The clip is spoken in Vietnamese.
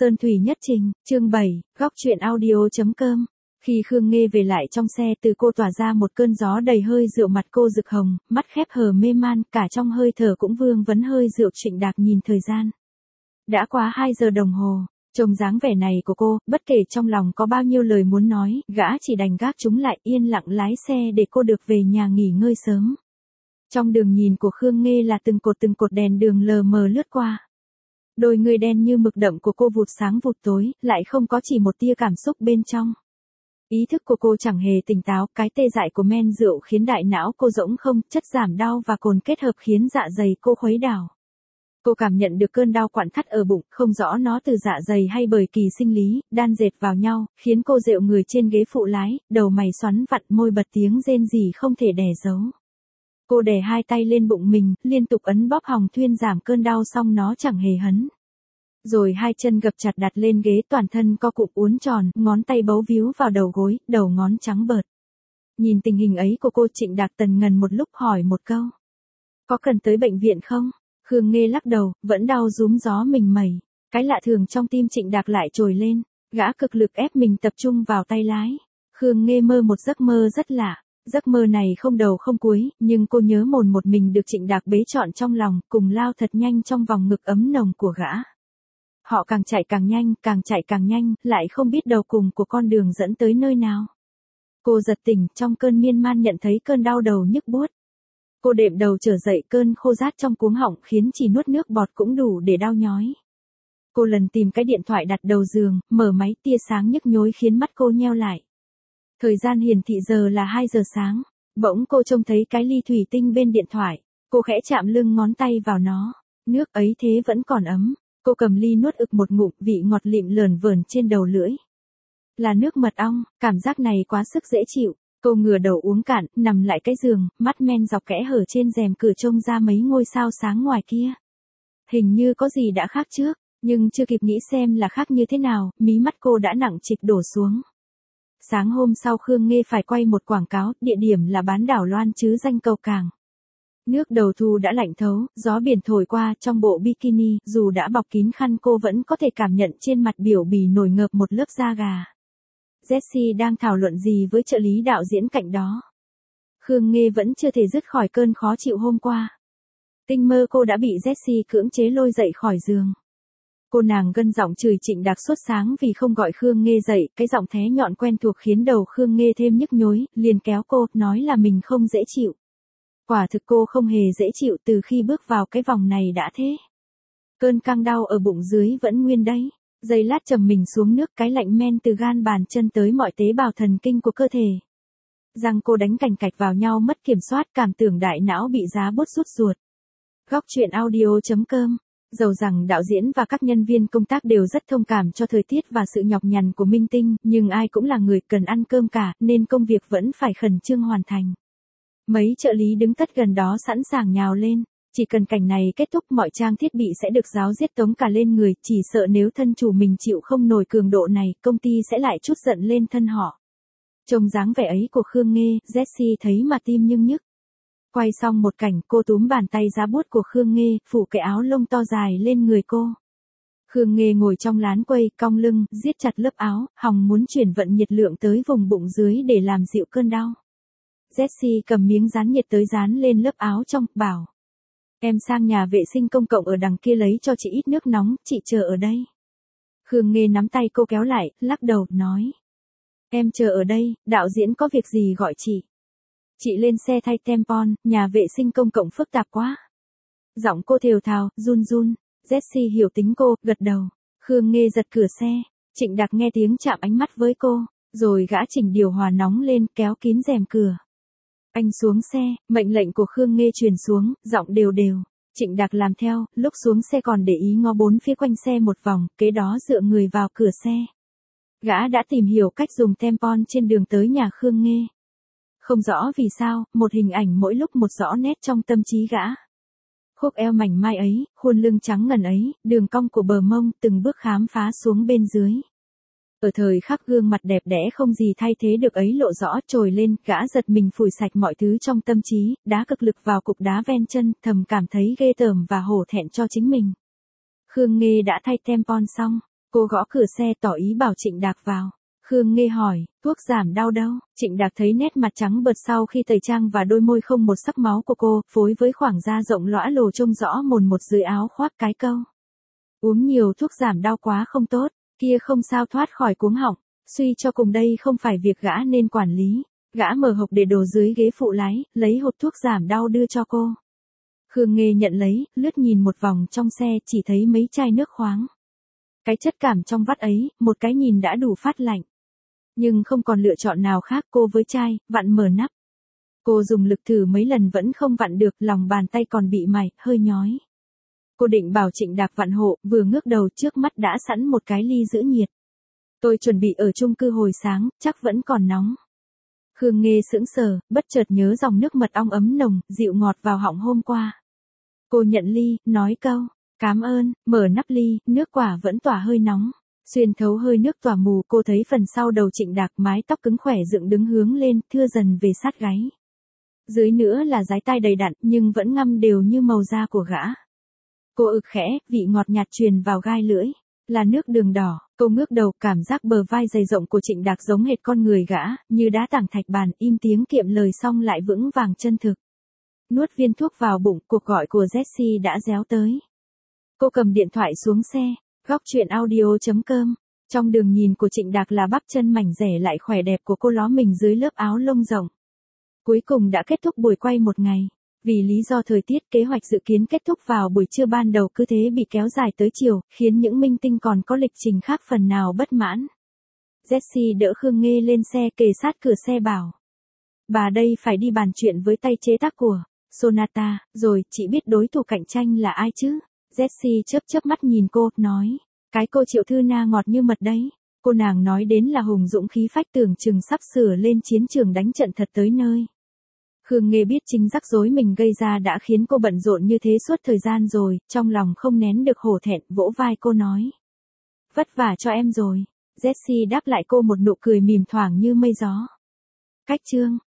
Sơn thủy nhất trình, chương 7, góc truyện audio.com. Khi Khương Nghê về lại trong xe, từ cô tỏa ra một cơn gió đầy hơi rượu, mặt cô rực hồng, mắt khép hờ mê man, cả trong hơi thở cũng vương vấn hơi rượu. Trịnh Đạc nhìn thời gian. Đã quá 2 giờ đồng hồ, trông dáng vẻ này của cô, bất kể trong lòng có bao nhiêu lời muốn nói, gã chỉ đành gác chúng lại, yên lặng lái xe để cô được về nhà nghỉ ngơi sớm. Trong đường nhìn của Khương Nghê là từng cột đèn đường lờ mờ lướt qua. Đôi người đen như mực đậm của cô vụt sáng vụt tối, lại không có chỉ một tia cảm xúc bên trong. Ý thức của cô chẳng hề tỉnh táo, cái tê dại của men rượu khiến đại não cô rỗng không, chất giảm đau và cồn kết hợp khiến dạ dày cô khuấy đảo. Cô cảm nhận được cơn đau quặn thắt ở bụng, không rõ nó từ dạ dày hay bởi kỳ sinh lý, đan dệt vào nhau, khiến cô dệu người trên ghế phụ lái, đầu mày xoắn vặn, môi bật tiếng rên rỉ không thể đè giấu. Cô đè hai tay lên bụng mình, liên tục ấn bóp hòng thuyên giảm cơn đau, xong nó chẳng hề hấn. Rồi hai chân gập chặt đặt lên ghế, toàn thân co cụm uốn tròn, ngón tay bấu víu vào đầu gối, đầu ngón trắng bợt. Nhìn tình hình ấy của cô, Trịnh Đạc tần ngần một lúc hỏi một câu. Có cần tới bệnh viện không? Khương Nghê lắc đầu, vẫn đau rúm gió mình mẩy. Cái lạ thường trong tim Trịnh Đạc lại trồi lên, gã cực lực ép mình tập trung vào tay lái. Khương Nghê mơ một giấc mơ rất lạ. Giấc mơ này không đầu không cuối, nhưng cô nhớ một mình được Trịnh Đạc bế trọn trong lòng, cùng lao thật nhanh trong vòng ngực ấm nồng của gã. Họ càng chạy càng nhanh, lại không biết đầu cùng của con đường dẫn tới nơi nào. Cô giật tỉnh, trong cơn miên man nhận thấy cơn đau đầu nhức buốt. Cô đệm đầu trở dậy, cơn khô rát trong cuống họng khiến chỉ nuốt nước bọt cũng đủ để đau nhói. Cô lần tìm cái điện thoại đặt đầu giường, mở máy, tia sáng nhức nhối khiến mắt cô nheo lại. Thời gian hiển thị giờ là 2 giờ sáng, bỗng cô trông thấy cái ly thủy tinh bên điện thoại, cô khẽ chạm lưng ngón tay vào nó, nước ấy thế vẫn còn ấm, cô cầm ly nuốt ực một ngụm, vị ngọt lịm lởn vởn trên đầu lưỡi. Là nước mật ong, cảm giác này quá sức dễ chịu, cô ngửa đầu uống cạn, nằm lại cái giường, mắt men dọc kẽ hở trên rèm cửa trông ra mấy ngôi sao sáng ngoài kia. Hình như có gì đã khác trước, nhưng chưa kịp nghĩ xem là khác như thế nào, mí mắt cô đã nặng trịch đổ xuống. Sáng hôm sau Khương Nghê phải quay một quảng cáo, địa điểm là bán đảo Loan chứ danh cầu cảng. Nước đầu thu đã lạnh thấu, gió biển thổi qua, trong bộ bikini, dù đã bọc kín khăn cô vẫn có thể cảm nhận trên mặt biểu bì nổi ngợp một lớp da gà. Jessie đang thảo luận gì với trợ lý đạo diễn cạnh đó. Khương Nghê vẫn chưa thể dứt khỏi cơn khó chịu hôm qua. Tinh mơ cô đã bị Jessie cưỡng chế lôi dậy khỏi giường. Cô nàng gân giọng chửi Trịnh Đạc suốt sáng vì không gọi Khương Nghê dậy, cái giọng thé nhọn quen thuộc khiến đầu Khương Nghê thêm nhức nhối, liền kéo cô, nói là mình không dễ chịu. Quả thực cô không hề dễ chịu, từ khi bước vào cái vòng này đã thế. Cơn căng đau ở bụng dưới vẫn nguyên đấy, giây lát trầm mình xuống nước, cái lạnh men từ gan bàn chân tới mọi tế bào thần kinh của cơ thể. Răng cô đánh cành cạch vào nhau mất kiểm soát, cảm tưởng đại não bị giá bút rút ruột. Góc truyện audio.com. Dầu rằng đạo diễn và các nhân viên công tác đều rất thông cảm cho thời tiết và sự nhọc nhằn của minh tinh, nhưng ai cũng là người cần ăn cơm cả, nên công việc vẫn phải khẩn trương hoàn thành. Mấy trợ lý đứng tất gần đó sẵn sàng nhào lên, chỉ cần cảnh này kết thúc mọi trang thiết bị sẽ được ráo riết tống cả lên người, chỉ sợ nếu thân chủ mình chịu không nổi cường độ này, công ty sẽ lại trút giận lên thân họ. Trông dáng vẻ ấy của Khương Nghê, Jessie thấy mà tim nhưng nhức. Quay xong một cảnh, cô túm bàn tay giá buốt của Khương Nghê, phủ cái áo lông to dài lên người cô. Khương Nghê ngồi trong lán quay, cong lưng, siết chặt lớp áo, hòng muốn chuyển vận nhiệt lượng tới vùng bụng dưới để làm dịu cơn đau. Jessie cầm miếng dán nhiệt tới dán lên lớp áo trong, bảo. Em sang nhà vệ sinh công cộng ở đằng kia lấy cho chị ít nước nóng, chị chờ ở đây. Khương Nghê nắm tay cô kéo lại, lắc đầu, nói. Em chờ ở đây, đạo diễn có việc gì gọi chị. Chị lên xe thay tampon, nhà vệ sinh công cộng phức tạp quá. Giọng cô thều thào, run run. Jessie hiểu tính cô, gật đầu. Khương Nghê giật cửa xe. Trịnh Đạc nghe tiếng chạm ánh mắt với cô, rồi gã chỉnh điều hòa nóng lên, kéo kín rèm cửa. Anh xuống xe, mệnh lệnh của Khương Nghê truyền xuống, giọng đều đều. Trịnh Đạc làm theo, lúc xuống xe còn để ý ngó bốn phía quanh xe một vòng, kế đó dựa người vào cửa xe. Gã đã tìm hiểu cách dùng tampon trên đường tới nhà Khương Nghê. Không rõ vì sao, một hình ảnh mỗi lúc một rõ nét trong tâm trí gã. Khúc eo mảnh mai ấy, khuôn lưng trắng ngần ấy, đường cong của bờ mông, từng bước khám phá xuống bên dưới. Ở thời khắc gương mặt đẹp đẽ không gì thay thế được ấy lộ rõ trồi lên, gã giật mình phủi sạch mọi thứ trong tâm trí, đá cực lực vào cục đá ven chân, thầm cảm thấy ghê tởm và hổ thẹn cho chính mình. Khương Nghê đã thay tampon xong, Cô gõ cửa xe tỏ ý bảo Trịnh Đạc vào. Khương Nghê hỏi, thuốc giảm đau đâu? Trịnh Đạc thấy nét mặt trắng bệch sau khi tẩy trang và đôi môi không một sắc máu của cô, phối với khoảng da rộng lõa lồ trông rõ mồn một dưới áo khoác cái câu. Uống nhiều thuốc giảm đau quá không tốt, kia không sao thoát khỏi cuống họng, suy cho cùng đây không phải việc gã nên quản lý. Gã mở hộp để đồ dưới ghế phụ lái, lấy hộp thuốc giảm đau đưa cho cô. Khương Nghê nhận lấy, lướt nhìn một vòng trong xe chỉ thấy mấy chai nước khoáng. Cái chất cảm trong vắt ấy, một cái nhìn đã đủ phát lạnh. Nhưng không còn lựa chọn nào khác, cô với chai, vặn mở nắp. Cô dùng lực thử mấy lần vẫn không vặn được, lòng bàn tay còn bị mài, hơi nhói. Cô định bảo Trịnh Đạc vặn hộ, vừa ngước đầu trước mắt đã sẵn một cái ly giữ nhiệt. Tôi chuẩn bị ở chung cư hồi sáng, chắc vẫn còn nóng. Khương Nghê sững sờ, bất chợt nhớ dòng nước mật ong ấm nồng, dịu ngọt vào họng hôm qua. Cô nhận ly, nói câu, cảm ơn, mở nắp ly, nước quả vẫn tỏa hơi nóng. Xuyên thấu hơi nước tỏa mù, cô thấy phần sau đầu Trịnh Đạc, mái tóc cứng khỏe dựng đứng hướng lên, thưa dần về sát gáy. Dưới nữa là dái tai đầy đặn, nhưng vẫn ngăm đều như màu da của gã. Cô ực khẽ, vị ngọt nhạt truyền vào gai lưỡi. Là nước đường đỏ, cô ngước đầu, cảm giác bờ vai dày rộng của Trịnh Đạc giống hệt con người gã, như đá tảng thạch bàn, im tiếng kiệm lời xong lại vững vàng chân thực. Nuốt viên thuốc vào bụng, cuộc gọi của Jessie đã réo tới. Cô cầm điện thoại xuống xe, góc chuyện audio.com. Trong đường nhìn của Trịnh Đạc là bắp chân mảnh dẻ lại khỏe đẹp của cô ló mình dưới lớp áo lông rộng. Cuối cùng đã kết thúc buổi quay một ngày. Vì lý do thời tiết, kế hoạch dự kiến kết thúc vào buổi trưa ban đầu cứ thế bị kéo dài tới chiều, khiến những minh tinh còn có lịch trình khác phần nào bất mãn. Jessie đỡ Khương Nghê lên xe, kề sát cửa xe bảo. Bà đây phải đi bàn chuyện với tay chế tác của Sonata, rồi, chị biết đối thủ cạnh tranh là ai chứ? Jessie chớp chớp mắt nhìn cô, nói. Cái cô Triệu Thư Na ngọt như mật đấy. Cô nàng nói đến là hùng dũng khí phách, tưởng chừng sắp sửa lên chiến trường đánh trận thật tới nơi. Khương Nghê biết chính rắc rối mình gây ra đã khiến cô bận rộn như thế suốt thời gian rồi, trong lòng không nén được hổ thẹn, vỗ vai cô nói. Vất vả cho em rồi. Jessie đáp lại cô một nụ cười mỉm thoảng như mây gió. Cách chương.